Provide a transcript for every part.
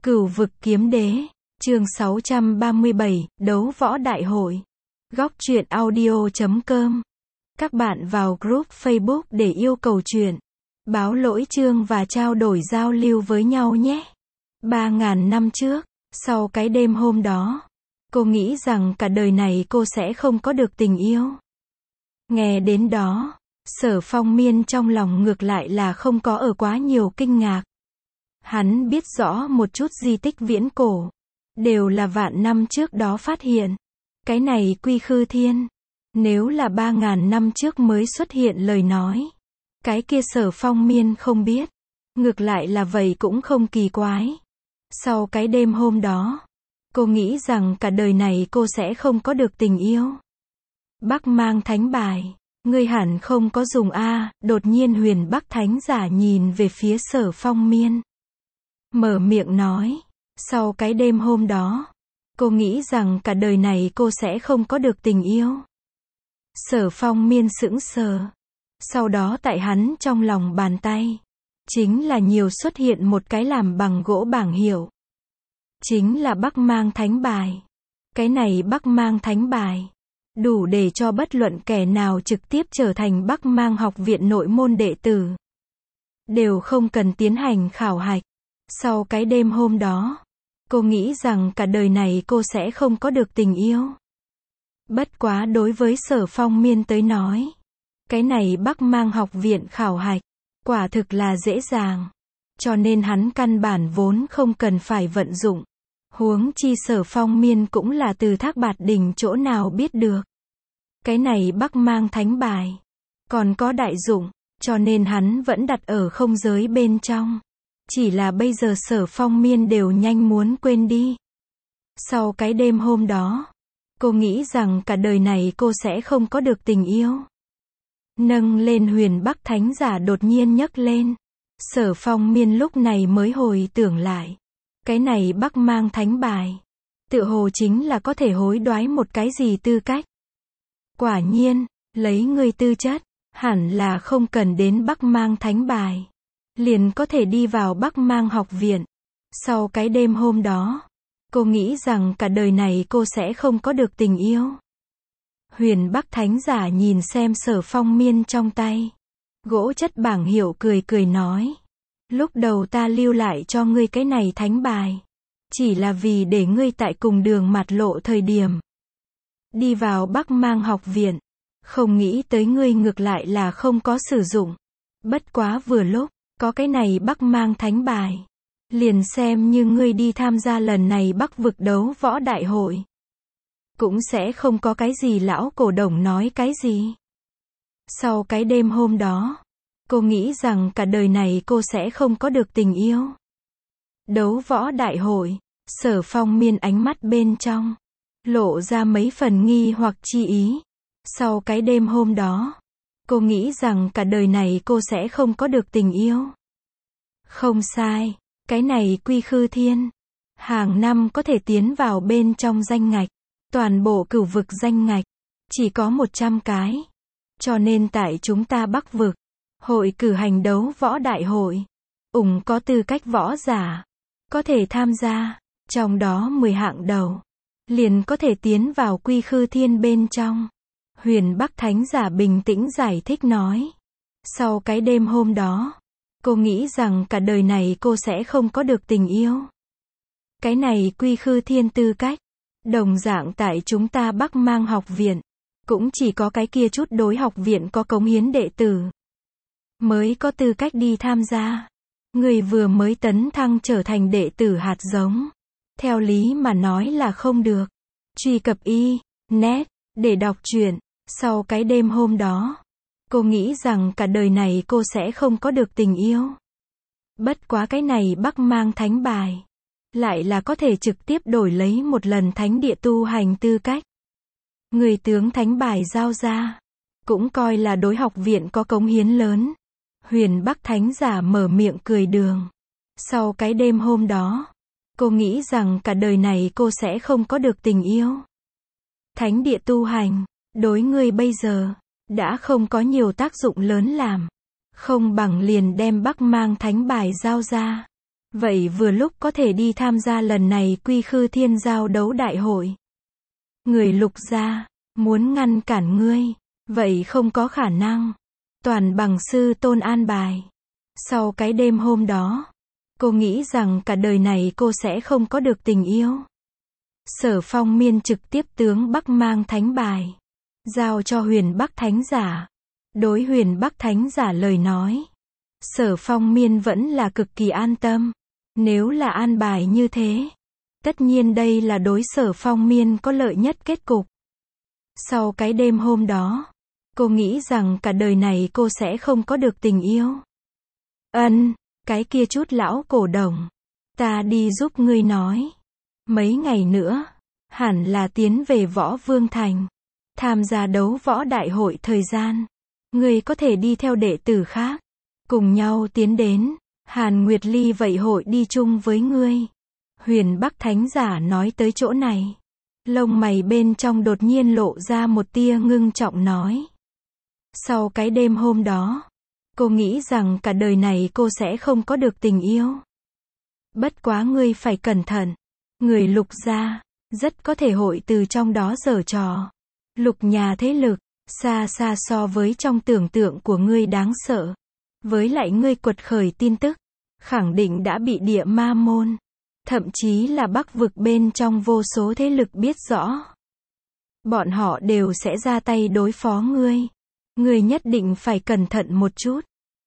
Cửu vực kiếm đế, chương 637, đấu võ đại hội. Góc truyện audio.com. Các bạn vào group Facebook để yêu cầu truyện, báo lỗi chương và trao đổi giao lưu với nhau nhé. 3.000 năm trước, sau cái đêm hôm đó, cô nghĩ rằng cả đời này cô sẽ không có được tình yêu. Nghe đến đó, Sở Phong Miên trong lòng ngược lại là không có ở quá nhiều kinh ngạc. Hắn biết rõ một chút di tích viễn cổ, đều là vạn năm trước đó phát hiện. Cái này Quy Khư Thiên, nếu là 3.000 năm trước mới xuất hiện lời nói, cái kia Sở Phong Miên không biết. Ngược lại là vậy cũng không kỳ quái. Sau cái đêm hôm đó, cô nghĩ rằng cả đời này cô sẽ không có được tình yêu. Bắc Mang Thánh Bài, ngươi hẳn không có dùng a. Đột nhiên Huyền Bắc Thánh Giả nhìn về phía Sở Phong Miên, mở miệng nói, sau cái đêm hôm đó, cô nghĩ rằng cả đời này cô sẽ không có được tình yêu. Sở Phong Miên sững sờ. Sau đó tại hắn trong lòng bàn tay, chính là nhiều xuất hiện một cái làm bằng gỗ bảng hiệu. Chính là Bắc Mang Thánh Bài. Cái này Bắc Mang Thánh Bài, đủ để cho bất luận kẻ nào trực tiếp trở thành Bắc Mang học viện nội môn đệ tử. Đều không cần tiến hành khảo hạch. Sau cái đêm hôm đó, cô nghĩ rằng cả đời này cô sẽ không có được tình yêu. Bất quá đối với Sở Phong Miên tới nói, cái này Bắc Mang học viện khảo hạch, quả thực là dễ dàng. Cho nên hắn căn bản vốn không cần phải vận dụng. Huống chi Sở Phong Miên cũng là từ Thác Bạt Đình chỗ nào biết được. Cái này Bắc Mang Thánh Bài, còn có đại dụng, cho nên hắn vẫn đặt ở không giới bên trong. Chỉ là bây giờ Sở Phong Miên đều nhanh muốn quên đi. Sau cái đêm hôm đó, cô nghĩ rằng cả đời này cô sẽ không có được tình yêu. Nâng lên Huyền Bắc Thánh Giả đột nhiên nhấc lên. Sở Phong Miên lúc này mới hồi tưởng lại. Cái này Bắc Mang Thánh Bài, tựa hồ chính là có thể hối đoái một cái gì tư cách. Quả nhiên, lấy người tư chất, hẳn là không cần đến Bắc Mang Thánh Bài, liền có thể đi vào Bắc Mang học viện. Sau cái đêm hôm đó, cô nghĩ rằng cả đời này cô sẽ không có được tình yêu. Huyền Bắc Thánh Giả nhìn xem Sở Phong Miên trong tay gỗ chất bảng hiệu, cười cười nói, lúc đầu ta lưu lại cho ngươi cái này thánh bài, chỉ là vì để ngươi tại cùng đường mạt lộ thời điểm đi vào Bắc Mang học viện, không nghĩ tới ngươi ngược lại là không có sử dụng. Bất quá vừa lúc có cái này Bắc Mang Thánh Bài, liền xem như ngươi đi tham gia lần này Bắc vực đấu võ đại hội, cũng sẽ không có cái gì lão cổ đồng nói cái gì. Sau cái đêm hôm đó, cô nghĩ rằng cả đời này cô sẽ không có được tình yêu. Đấu võ đại hội, Sở Phong Miên ánh mắt bên trong lộ ra mấy phần nghi hoặc chi ý. Sau cái đêm hôm đó, cô nghĩ rằng cả đời này cô sẽ không có được tình yêu. Không sai, cái này Quy Khư Thiên, hàng năm có thể tiến vào bên trong danh ngạch, toàn bộ cửu vực danh ngạch, chỉ có 100 cái. Cho nên tại chúng ta Bắc vực, hội cử hành đấu võ đại hội, có tư cách võ giả, có thể tham gia, trong đó 10 hạng đầu, liền có thể tiến vào Quy Khư Thiên bên trong. Huyền Bắc Thánh Giả bình tĩnh giải thích nói. Sau cái đêm hôm đó, cô nghĩ rằng cả đời này cô sẽ không có được tình yêu. Cái này Quy Khư Thiên tư cách, đồng dạng tại chúng ta Bắc Mang học viện, cũng chỉ có cái kia chút đối học viện có cống hiến đệ tử mới có tư cách đi tham gia. Người vừa mới tấn thăng trở thành đệ tử hạt giống, theo lý mà nói là không được. Truy cập net để đọc truyện. Sau cái đêm hôm đó, cô nghĩ rằng cả đời này cô sẽ không có được tình yêu. Bất quá cái này Bắc Mang Thánh Bài, lại là có thể trực tiếp đổi lấy một lần thánh địa tu hành tư cách. Người tướng thánh bài giao ra, cũng coi là đối học viện có cống hiến lớn. Huyền Bắc Thánh Giả mở miệng cười đường. Sau cái đêm hôm đó, cô nghĩ rằng cả đời này cô sẽ không có được tình yêu. Thánh địa tu hành, đối ngươi bây giờ, đã không có nhiều tác dụng lớn làm. Không bằng liền đem Bắc Mang Thánh Bài giao ra. Vậy vừa lúc có thể đi tham gia lần này Quy Khư Thiên Giao đấu đại hội. Người Lục gia, muốn ngăn cản ngươi, vậy không có khả năng. Toàn bằng sư tôn an bài. Sau cái đêm hôm đó, cô nghĩ rằng cả đời này cô sẽ không có được tình yêu. Sở Phong Miên trực tiếp tướng Bắc mang thánh bài, giao cho Huyền Bắc Thánh Giả. Đối Huyền Bắc Thánh Giả lời nói, Sở Phong Miên vẫn là cực kỳ an tâm. Nếu là an bài như thế, tất nhiên đây là đối Sở Phong Miên có lợi nhất kết cục. Sau cái đêm hôm đó, cô nghĩ rằng cả đời này cô sẽ không có được tình yêu. Cái kia chút lão cổ đồng, ta đi giúp ngươi nói. Mấy ngày nữa, hẳn là tiến về Võ Vương Thành, tham gia đấu võ đại hội thời gian. Ngươi có thể đi theo đệ tử khác, cùng nhau tiến đến. Hàn Nguyệt Ly vậy hội đi chung với ngươi. Huyền Bắc Thánh Giả nói tới chỗ này, lông mày bên trong đột nhiên lộ ra một tia ngưng trọng nói. Sau cái đêm hôm đó, cô nghĩ rằng cả đời này cô sẽ không có được tình yêu. Bất quá ngươi phải cẩn thận. Người Lục gia, rất có thể hội từ trong đó giở trò. Lục nhà thế lực, xa xa so với trong tưởng tượng của ngươi đáng sợ. Với lại ngươi quật khởi tin tức, khẳng định đã bị địa ma môn, thậm chí là Bắc vực bên trong vô số thế lực biết rõ. Bọn họ đều sẽ ra tay đối phó ngươi. Ngươi nhất định phải cẩn thận một chút.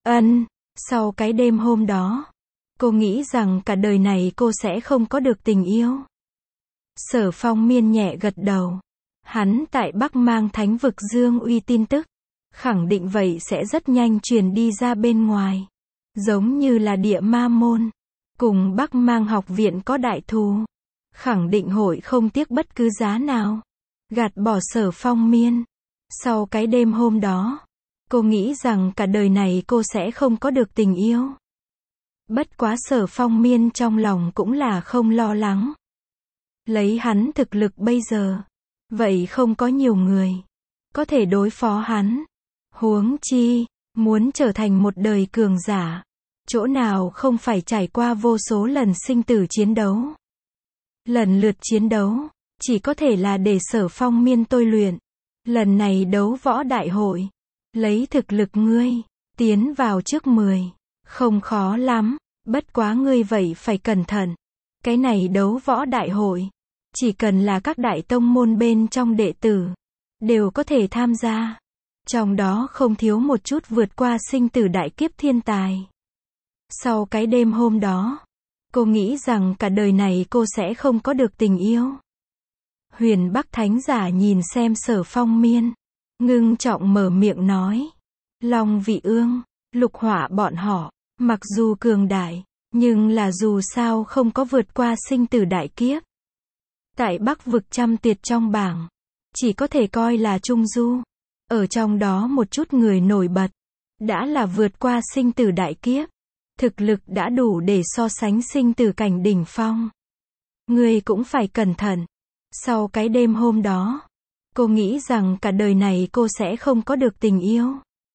Sau cái đêm hôm đó, cô nghĩ rằng cả đời này cô sẽ không có được tình yêu. Sở Phong Miên nhẹ gật đầu. Hắn tại Bắc Mang Thánh vực dương uy tin tức, khẳng định vậy sẽ rất nhanh truyền đi ra bên ngoài. Giống như là địa ma môn, cùng Bắc Mang học viện có đại thù, khẳng định hội không tiếc bất cứ giá nào gạt bỏ Sở Phong Miên. Sau cái đêm hôm đó, cô nghĩ rằng cả đời này cô sẽ không có được tình yêu. Bất quá Sở Phong Miên trong lòng cũng là không lo lắng. Lấy hắn thực lực bây giờ, vậy không có nhiều người có thể đối phó hắn. Huống chi, muốn trở thành một đời cường giả, chỗ nào không phải trải qua vô số lần sinh tử chiến đấu. Lần lượt chiến đấu, chỉ có thể là để Sở Phong Miên tôi luyện. Lần này đấu võ đại hội, lấy thực lực ngươi, tiến vào trước 10, không khó lắm. Bất quá ngươi vậy phải cẩn thận. Cái này đấu võ đại hội, chỉ cần là các đại tông môn bên trong đệ tử, đều có thể tham gia. Trong đó không thiếu một chút vượt qua sinh tử đại kiếp thiên tài. Sau cái đêm hôm đó, cô nghĩ rằng cả đời này cô sẽ không có được tình yêu. Huyền Bắc Thánh Giả nhìn xem Sở Phong Miên, ngưng trọng mở miệng nói. Long Vị Ương, Lục Hỏa bọn họ, mặc dù cường đại, nhưng là dù sao không có vượt qua sinh tử đại kiếp. Tại Bắc vực trăm tuyệt trong bảng, chỉ có thể coi là trung du. Ở trong đó một chút người nổi bật, đã là vượt qua sinh tử đại kiếp. Thực lực đã đủ để so sánh sinh tử cảnh đỉnh phong. Ngươi cũng phải cẩn thận. Sau cái đêm hôm đó, cô nghĩ rằng cả đời này cô sẽ không có được tình yêu.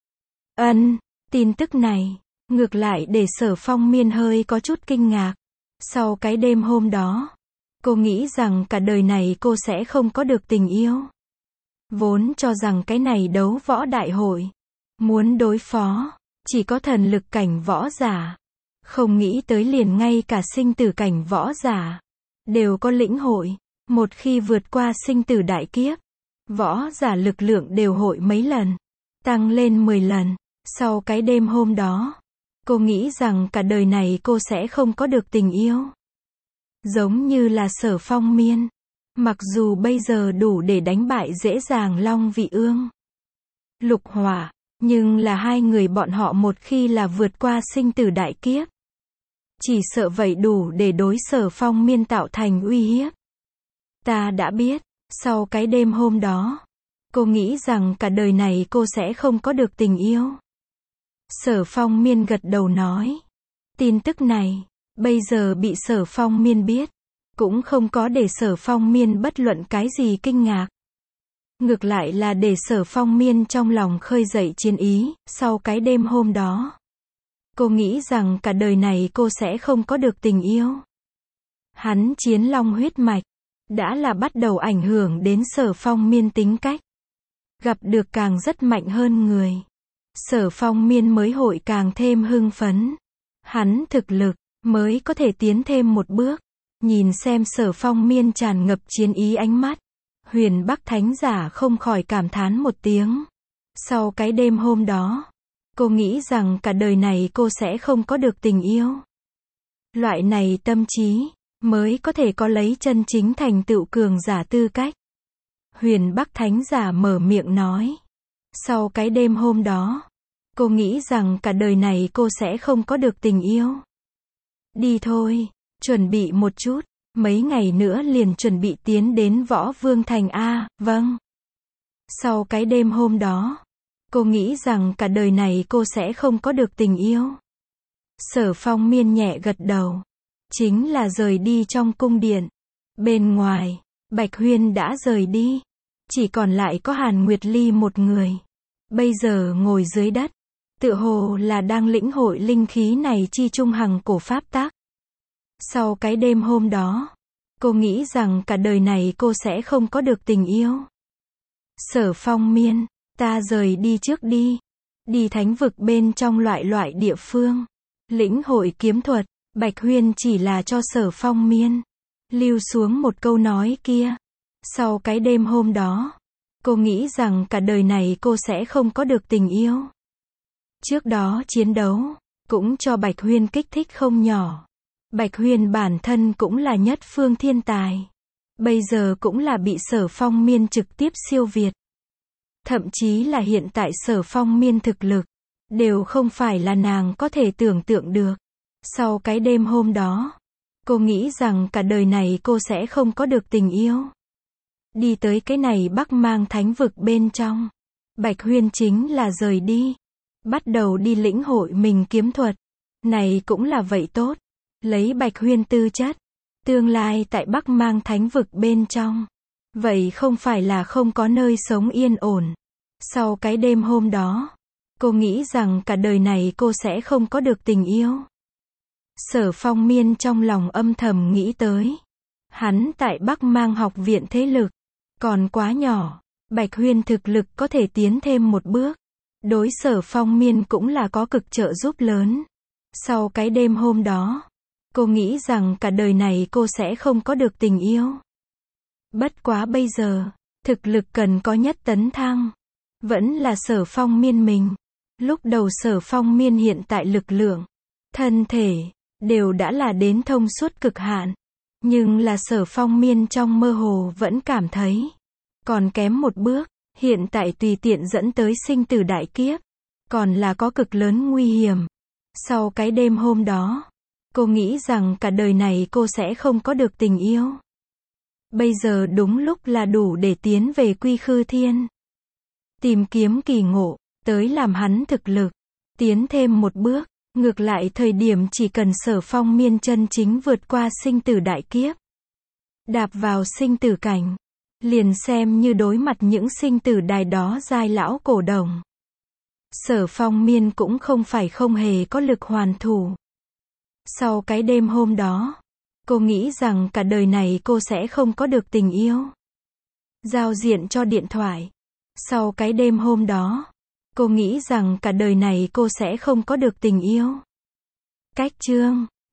Tin tức này, ngược lại để Sở Phong Miên hơi có chút kinh ngạc. Sau cái đêm hôm đó, cô nghĩ rằng cả đời này cô sẽ không có được tình yêu. Vốn cho rằng cái này đấu võ đại hội, muốn đối phó, chỉ có thần lực cảnh võ giả. Không nghĩ tới liền ngay cả sinh tử cảnh võ giả, đều có lĩnh hội. Một khi vượt qua sinh tử đại kiếp, võ giả lực lượng đều hội mấy lần, tăng lên 10 lần. Sau cái đêm hôm đó, cô nghĩ rằng cả đời này cô sẽ không có được tình yêu. Giống như là Sở Phong Miên, mặc dù bây giờ đủ để đánh bại dễ dàng Long Vị Ương, Lục Hỏa, nhưng là hai người bọn họ một khi là vượt qua sinh tử đại kiếp, chỉ sợ vậy đủ để đối Sở Phong Miên tạo thành uy hiếp. Ta đã biết. Sau cái đêm hôm đó, cô nghĩ rằng cả đời này cô sẽ không có được tình yêu. Sở Phong Miên gật đầu nói. Tin tức này, bây giờ bị Sở Phong Miên biết, cũng không có để Sở Phong Miên bất luận cái gì kinh ngạc. Ngược lại là để Sở Phong Miên trong lòng khơi dậy chiến ý. Sau cái đêm hôm đó, Cô nghĩ rằng cả đời này cô sẽ không có được tình yêu. Hắn chiến long huyết mạch, đã là bắt đầu ảnh hưởng đến Sở Phong Miên tính cách. Gặp được càng rất mạnh hơn người, Sở Phong Miên mới hội càng thêm hưng phấn. Hắn thực lực, mới có thể tiến thêm một bước. Nhìn xem Sở Phong Miên tràn ngập chiến ý ánh mắt, Huyền Bắc Thánh Giả không khỏi cảm thán một tiếng. Sau cái đêm hôm đó, cô nghĩ rằng cả đời này cô sẽ không có được tình yêu. Loại này tâm trí, mới có thể có lấy chân chính thành tựu cường giả tư cách. Huyền Bắc Thánh Giả mở miệng nói. Sau cái đêm hôm đó, cô nghĩ rằng cả đời này cô sẽ không có được tình yêu. Đi thôi, chuẩn bị một chút, mấy ngày nữa liền chuẩn bị tiến đến Võ Vương Thành a. Vâng. Sau cái đêm hôm đó, cô nghĩ rằng cả đời này cô sẽ không có được tình yêu. Sở Phong Miên nhẹ gật đầu. Chính là rời đi trong cung điện. Bên ngoài, Bạch Huyên đã rời đi. Chỉ còn lại có Hàn Nguyệt Ly một người. Bây giờ ngồi dưới đất, tựa hồ là đang lĩnh hội linh khí này chi trung hằng cổ pháp tắc. Sau cái đêm hôm đó, cô nghĩ rằng cả đời này cô sẽ không có được tình yêu. Sở Phong Miên, ta rời đi trước đi. Đi thánh vực bên trong loại địa phương. Lĩnh hội kiếm thuật, Bạch Huyên chỉ là cho Sở Phong Miên lưu xuống một câu nói kia. Sau cái đêm hôm đó, cô nghĩ rằng cả đời này cô sẽ không có được tình yêu. Trước đó chiến đấu, cũng cho Bạch Huyên kích thích không nhỏ. Bạch Huyên bản thân cũng là nhất phương thiên tài. Bây giờ cũng là bị Sở Phong Miên trực tiếp siêu việt. Thậm chí là hiện tại Sở Phong Miên thực lực, đều không phải là nàng có thể tưởng tượng được. Sau cái đêm hôm đó, cô nghĩ rằng cả đời này cô sẽ không có được tình yêu. Đi tới cái này Bắc Mang thánh vực bên trong, Bạch Huyên chính là rời đi. Bắt đầu đi lĩnh hội mình kiếm thuật. Này cũng là vậy tốt. Lấy Bạch Huyên tư chất, tương lai tại Bắc Mang thánh vực bên trong, vậy không phải là không có nơi sống yên ổn. Sau cái đêm hôm đó, cô nghĩ rằng cả đời này cô sẽ không có được tình yêu. Sở Phong Miên trong lòng âm thầm nghĩ tới. Hắn tại Bắc Mang học viện thế lực, còn quá nhỏ. Bạch Huyên thực lực có thể tiến thêm một bước. Đối Sở Phong Miên cũng là có cực trợ giúp lớn. Sau cái đêm hôm đó, cô nghĩ rằng cả đời này cô sẽ không có được tình yêu. Bất quá bây giờ, thực lực cần có nhất tấn thăng. Vẫn là Sở Phong Miên mình. Lúc đầu Sở Phong Miên hiện tại lực lượng, thân thể, đều đã là đến thông suốt cực hạn. Nhưng là Sở Phong Miên trong mơ hồ vẫn cảm thấy còn kém một bước. Hiện tại tùy tiện dẫn tới sinh tử đại kiếp, còn là có cực lớn nguy hiểm. Sau cái đêm hôm đó, cô nghĩ rằng cả đời này cô sẽ không có được tình yêu. Bây giờ đúng lúc là đủ để tiến về Quy Khư Thiên. Tìm kiếm kỳ ngộ, tới làm hắn thực lực tiến thêm một bước. Ngược lại thời điểm chỉ cần Sở Phong Miên chân chính vượt qua sinh tử đại kiếp, đạp vào sinh tử cảnh, liền xem như đối mặt những sinh tử đài đó giai lão cổ đồng. Sở Phong Miên cũng không phải không hề có lực hoàn thủ. Sau cái đêm hôm đó, cô nghĩ rằng cả đời này cô sẽ không có được tình yêu. Giao diện cho điện thoại. Sau cái đêm hôm đó, cô nghĩ rằng cả đời này cô sẽ không có được tình yêu. Cách chương